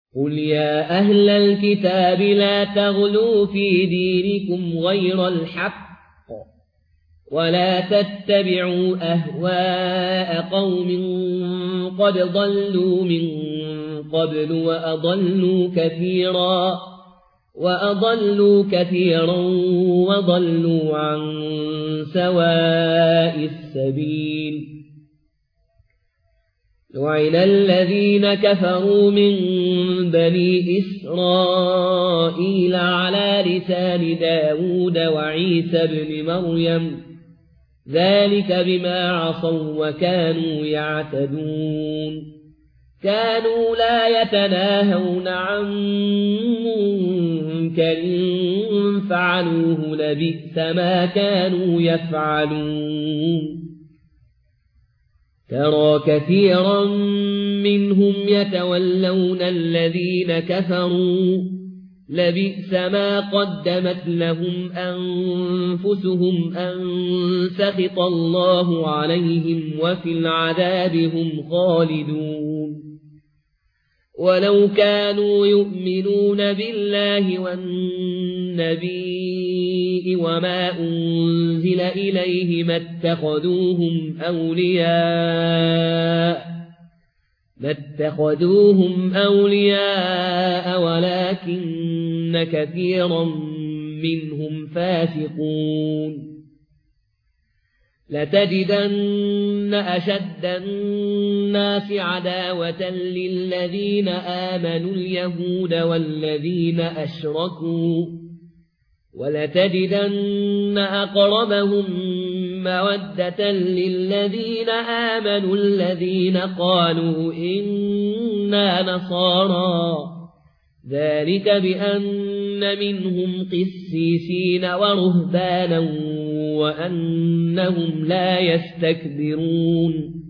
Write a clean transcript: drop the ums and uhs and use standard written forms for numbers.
قل يا أهل الكتاب لا تغلوا في دينكم غير الحق ولا تتبعوا أهواء قوم قد ضلوا من قبل وأضلوا كثيرا وضلوا عن سواء السبيل لعن الذين كفروا من بني إسرائيل على لسان داود وعيسى بن مريم ذلك بما عصوا وكانوا يعتدون كانوا لا يتناهون عن منكر فعلوه لبئس ما كانوا يفعلون ترى كثيرا منهم يتولون الذين كفروا لبئس ما قدمت لهم أنفسهم أن سخط الله عليهم وفي العذاب هم خالدون ولو كانوا يؤمنون بالله والنبي وما أنزل إليه ما اتخذوهم أولياء ولكن كثيرا منهم فاسقون لتجدن أشد الناس عداوة للذين آمنوا اليهود والذين أشركوا ولتجدن أقربهم مودة للذين آمنوا الذين قالوا إنا نصارى ذلك بأن منهم قسيسين ورهبانا وأنهم لا يستكبرون